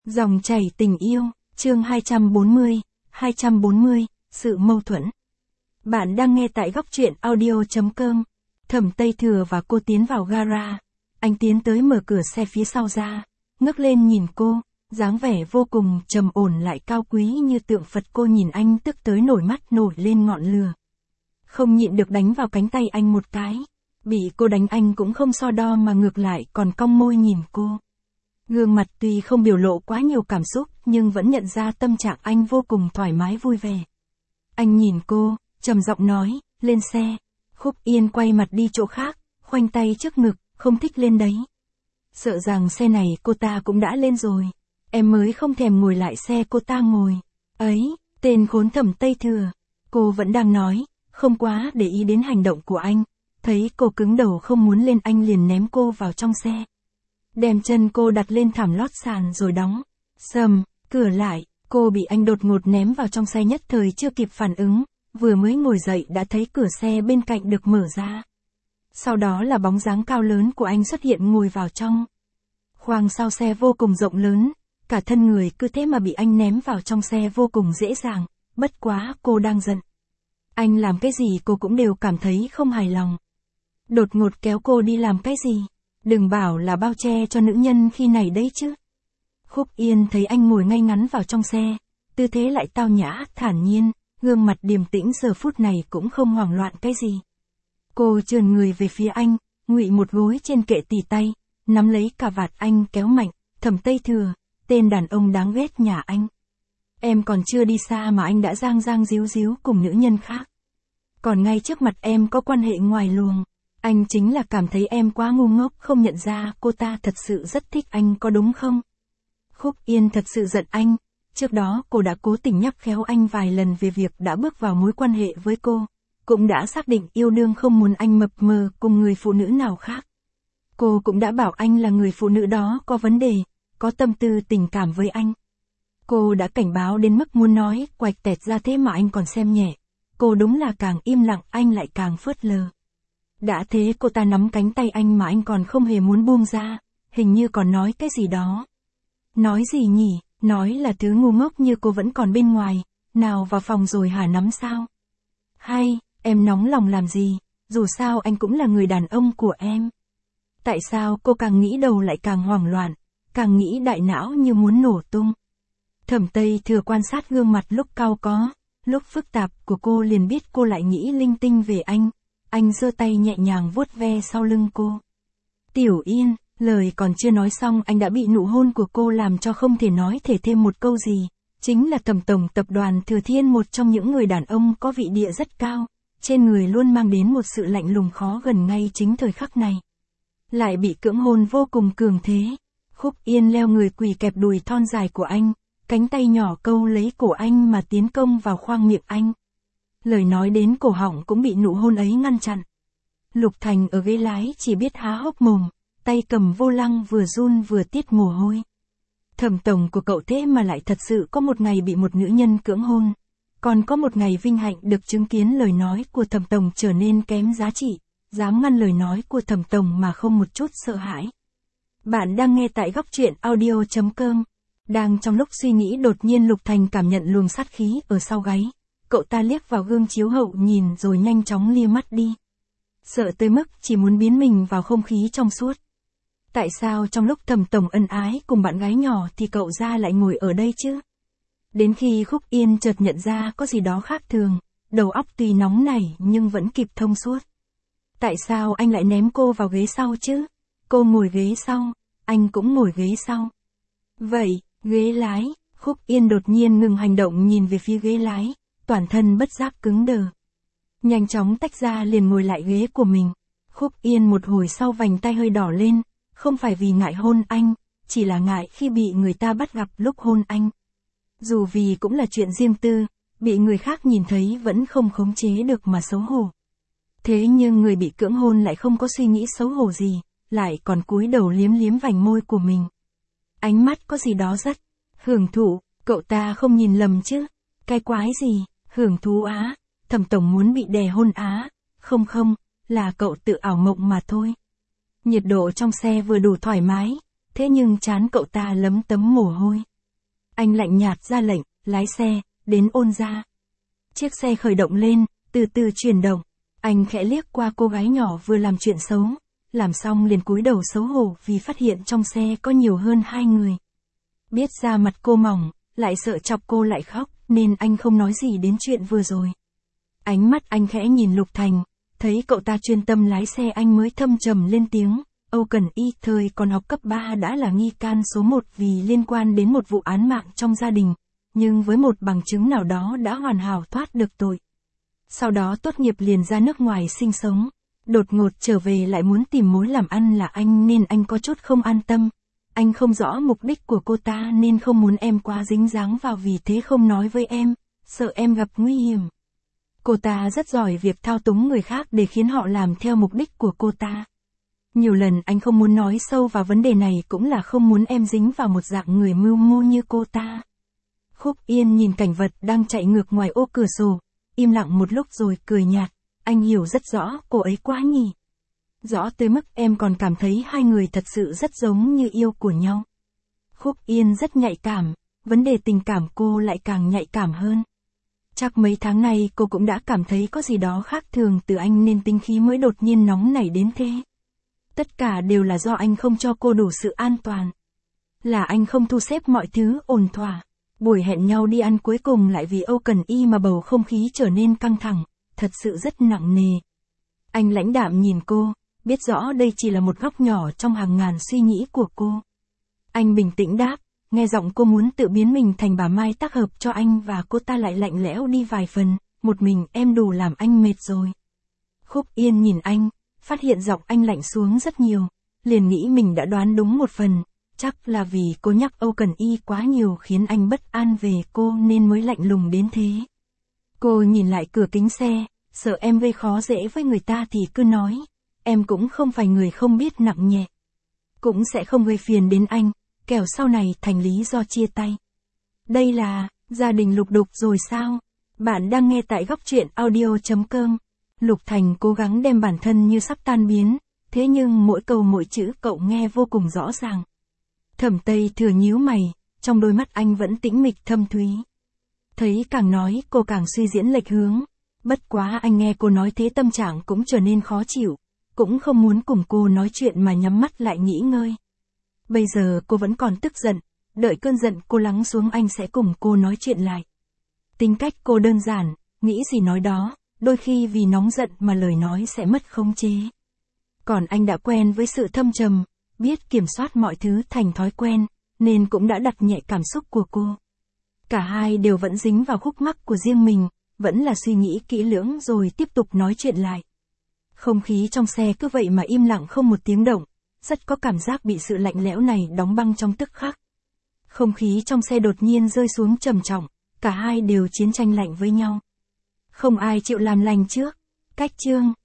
Dòng chảy tình yêu, chương 240, sự mâu thuẫn. Bạn đang nghe tại góc truyện audio.com. Thẩm Tây Thừa và cô tiến vào gara. Anh tiến tới mở cửa xe phía sau ra, ngước lên nhìn cô, dáng vẻ vô cùng trầm ổn lại cao quý như tượng Phật. Cô nhìn anh tức tới nổi mắt nổi lên ngọn lửa. Không nhịn được đánh vào cánh tay anh một cái. Bị cô đánh anh cũng không so đo mà ngược lại còn cong môi nhìn cô. Gương mặt tuy không biểu lộ quá nhiều cảm xúc nhưng vẫn nhận ra tâm trạng anh vô cùng thoải mái vui vẻ. Anh nhìn cô, trầm giọng nói, lên xe. Khúc Yên quay mặt đi chỗ khác, khoanh tay trước ngực, không thích lên đấy. Sợ rằng xe này cô ta cũng đã lên rồi. Em mới không thèm ngồi lại xe cô ta ngồi. Ấy, tên khốn Thẩm Tây Thừa. Cô vẫn đang nói, không quá để ý đến hành động của anh. Thấy cô cứng đầu không muốn lên anh liền ném cô vào trong xe. Đem chân cô đặt lên thảm lót sàn rồi đóng. Sầm, cửa lại, cô bị anh đột ngột ném vào trong xe nhất thời chưa kịp phản ứng, vừa mới ngồi dậy đã thấy cửa xe bên cạnh được mở ra. Sau đó là bóng dáng cao lớn của anh xuất hiện ngồi vào trong. Khoang sau xe vô cùng rộng lớn, cả thân người cứ thế mà bị anh ném vào trong xe vô cùng dễ dàng, bất quá cô đang giận. Anh làm cái gì cô cũng đều cảm thấy không hài lòng. Đột ngột kéo cô đi làm cái gì? Đừng bảo là bao che cho nữ nhân khi này đấy chứ. Khúc Yên thấy anh ngồi ngay ngắn vào trong xe, tư thế lại tao nhã, thản nhiên, gương mặt điềm tĩnh giờ phút này cũng không hoảng loạn cái gì. Cô trườn người về phía anh, ngụy một gối trên kệ tỉ tay, nắm lấy cà vạt anh kéo mạnh, Thẩm Tây Thừa, tên đàn ông đáng ghét nhà anh. Em còn chưa đi xa mà anh đã giang díu díu cùng nữ nhân khác. Còn ngay trước mặt em có quan hệ ngoài luồng. Anh chính là cảm thấy em quá ngu ngốc không nhận ra cô ta thật sự rất thích anh có đúng không? Khúc Yên thật sự giận anh. Trước đó cô đã cố tình nhắc khéo anh vài lần về việc đã bước vào mối quan hệ với cô. Cũng đã xác định yêu đương không muốn anh mập mờ cùng người phụ nữ nào khác. Cô cũng đã bảo anh là người phụ nữ đó có vấn đề, có tâm tư tình cảm với anh. Cô đã cảnh báo đến mức muốn nói quạch tẹt ra thế mà anh còn xem nhẹ. Cô đúng là càng im lặng anh lại càng phớt lờ. Đã thế cô ta nắm cánh tay anh mà anh còn không hề muốn buông ra, hình như còn nói cái gì đó. Nói gì nhỉ, nói là thứ ngu ngốc như cô vẫn còn bên ngoài, nào vào phòng rồi hả nắm sao? Hay, em nóng lòng làm gì, dù sao anh cũng là người đàn ông của em. Tại sao cô càng nghĩ đầu lại càng hoảng loạn, càng nghĩ đại não như muốn nổ tung. Thẩm Tây Thừa quan sát gương mặt lúc cau có, lúc phức tạp của cô liền biết cô lại nghĩ linh tinh về anh. Anh giơ tay nhẹ nhàng vuốt ve sau lưng cô. Tiểu Yên, lời còn chưa nói xong anh đã bị nụ hôn của cô làm cho không thể nói thể thêm một câu gì. Chính là Thẩm tổng tập đoàn Thừa Thiên, một trong những người đàn ông có vị địa rất cao. Trên người luôn mang đến một sự lạnh lùng khó gần ngay chính thời khắc này. Lại bị cưỡng hôn vô cùng cường thế. Khúc Yên leo người quỳ kẹp đùi thon dài của anh. Cánh tay nhỏ câu lấy cổ anh mà tiến công vào khoang miệng anh. Lời nói đến cổ họng cũng bị nụ hôn ấy ngăn chặn. Lục Thành ở ghế lái chỉ biết há hốc mồm, tay cầm vô lăng vừa run vừa tiết mồ hôi. Thẩm tổng của cậu thế mà lại thật sự có một ngày bị một nữ nhân cưỡng hôn. Còn có một ngày vinh hạnh được chứng kiến lời nói của Thẩm tổng trở nên kém giá trị, dám ngăn lời nói của Thẩm tổng mà không một chút sợ hãi. Bạn đang nghe tại góc truyện audio.com. Đang trong lúc suy nghĩ đột nhiên Lục Thành cảm nhận luồng sát khí ở sau gáy. Cậu ta liếc vào gương chiếu hậu nhìn rồi nhanh chóng lia mắt đi. Sợ tới mức chỉ muốn biến mình vào không khí trong suốt. Tại sao trong lúc Thẩm tổng ân ái cùng bạn gái nhỏ thì cậu ra lại ngồi ở đây chứ? Đến khi Khúc Yên chợt nhận ra có gì đó khác thường, đầu óc tuy nóng nảy nhưng vẫn kịp thông suốt. Tại sao anh lại ném cô vào ghế sau chứ? Cô ngồi ghế sau, anh cũng ngồi ghế sau. Vậy, ghế lái, Khúc Yên đột nhiên ngừng hành động nhìn về phía ghế lái. Toàn thân bất giác cứng đờ. Nhanh chóng tách ra liền ngồi lại ghế của mình. Khúc Yên một hồi sau vành tay hơi đỏ lên, không phải vì ngại hôn anh, chỉ là ngại khi bị người ta bắt gặp lúc hôn anh. Dù vì cũng là chuyện riêng tư, bị người khác nhìn thấy vẫn không khống chế được mà xấu hổ. Thế nhưng người bị cưỡng hôn lại không có suy nghĩ xấu hổ gì, lại còn cúi đầu liếm liếm vành môi của mình. Ánh mắt có gì đó rất hưởng thụ, cậu ta không nhìn lầm chứ? Cái quái gì? Hưởng thú á, Thẩm tổng muốn bị đè hôn á, không, là cậu tự ảo mộng mà thôi. Nhiệt độ trong xe vừa đủ thoải mái, thế nhưng trán cậu ta lấm tấm mồ hôi. Anh lạnh nhạt ra lệnh, lái xe, đến ôn ra. Chiếc xe khởi động lên, từ từ chuyển động. Anh khẽ liếc qua cô gái nhỏ vừa làm chuyện xấu, làm xong liền cúi đầu xấu hổ vì phát hiện trong xe có nhiều hơn 2 người. Biết da mặt cô mỏng, lại sợ chọc cô lại khóc, nên anh không nói gì đến chuyện vừa rồi. Ánh mắt anh khẽ nhìn Lục Thành, thấy cậu ta chuyên tâm lái xe anh mới thâm trầm lên tiếng. Âu Cần Y thời còn học cấp 3 đã là nghi can số 1 vì liên quan đến một vụ án mạng trong gia đình, nhưng với một bằng chứng nào đó đã hoàn hảo thoát được tội. Sau đó tốt nghiệp liền ra nước ngoài sinh sống, đột ngột trở về lại muốn tìm mối làm ăn là anh nên anh có chút không an tâm. Anh không rõ mục đích của cô ta nên không muốn em quá dính dáng vào, vì thế không nói với em, sợ em gặp nguy hiểm. Cô ta rất giỏi việc thao túng người khác để khiến họ làm theo mục đích của cô ta. Nhiều lần anh không muốn nói sâu vào vấn đề này cũng là không muốn em dính vào một dạng người mưu mô như cô ta. Khúc Yên nhìn cảnh vật đang chạy ngược ngoài ô cửa sổ, im lặng một lúc rồi cười nhạt. Anh hiểu rất rõ cô ấy quá nhỉ. Rõ tới mức em còn cảm thấy hai người thật sự rất giống như yêu của nhau. Khúc Yên rất nhạy cảm, vấn đề tình cảm cô lại càng nhạy cảm hơn. Chắc mấy tháng này cô cũng đã cảm thấy có gì đó khác thường từ anh nên tính khí mới đột nhiên nóng nảy đến thế. Tất cả đều là do anh không cho cô đủ sự an toàn. Là anh không thu xếp mọi thứ ổn thỏa. Buổi hẹn nhau đi ăn cuối cùng lại vì Âu Cần Y mà bầu không khí trở nên căng thẳng, thật sự rất nặng nề. Anh lãnh đạm nhìn cô, biết rõ đây chỉ là một góc nhỏ trong hàng ngàn suy nghĩ của cô. Anh bình tĩnh đáp, nghe giọng cô muốn tự biến mình thành bà Mai tác hợp cho anh và cô ta lại lạnh lẽo đi vài phần, một mình em đủ làm anh mệt rồi. Khúc Yên nhìn anh, phát hiện giọng anh lạnh xuống rất nhiều, liền nghĩ mình đã đoán đúng một phần, chắc là vì cô nhắc Âu Cần Y quá nhiều khiến anh bất an về cô nên mới lạnh lùng đến thế. Cô nhìn lại cửa kính xe, sợ em gây khó dễ với người ta thì cứ nói, em cũng không phải người không biết nặng nhẹ. Cũng sẽ không gây phiền đến anh, kẻo sau này thành lý do chia tay. Đây là, gia đình Lục Đục rồi sao? Bạn đang nghe tại góc truyện audio.com. Lục Thành cố gắng đem bản thân như sắp tan biến, thế nhưng mỗi câu mỗi chữ cậu nghe vô cùng rõ ràng. Thẩm Tây Thừa nhíu mày, trong đôi mắt anh vẫn tĩnh mịch thâm thúy. Thấy càng nói cô càng suy diễn lệch hướng, bất quá anh nghe cô nói thế tâm trạng cũng trở nên khó chịu, cũng không muốn cùng cô nói chuyện mà nhắm mắt lại nghỉ ngơi. Bây giờ cô vẫn còn tức giận, đợi cơn giận cô lắng xuống anh sẽ cùng cô nói chuyện lại. Tính cách cô đơn giản, nghĩ gì nói đó, đôi khi vì nóng giận mà lời nói sẽ mất khống chế. Còn anh đã quen với sự thâm trầm, biết kiểm soát mọi thứ thành thói quen, nên cũng đã đặt nhẹ cảm xúc của cô. Cả hai đều vẫn dính vào khúc mắc của riêng mình, vẫn là suy nghĩ kỹ lưỡng rồi tiếp tục nói chuyện lại. Không khí trong xe cứ vậy mà im lặng không một tiếng động, rất có cảm giác bị sự lạnh lẽo này đóng băng trong tức khắc. Không khí trong xe đột nhiên rơi xuống trầm trọng, cả hai đều chiến tranh lạnh với nhau. Không ai chịu làm lành trước. Cách chương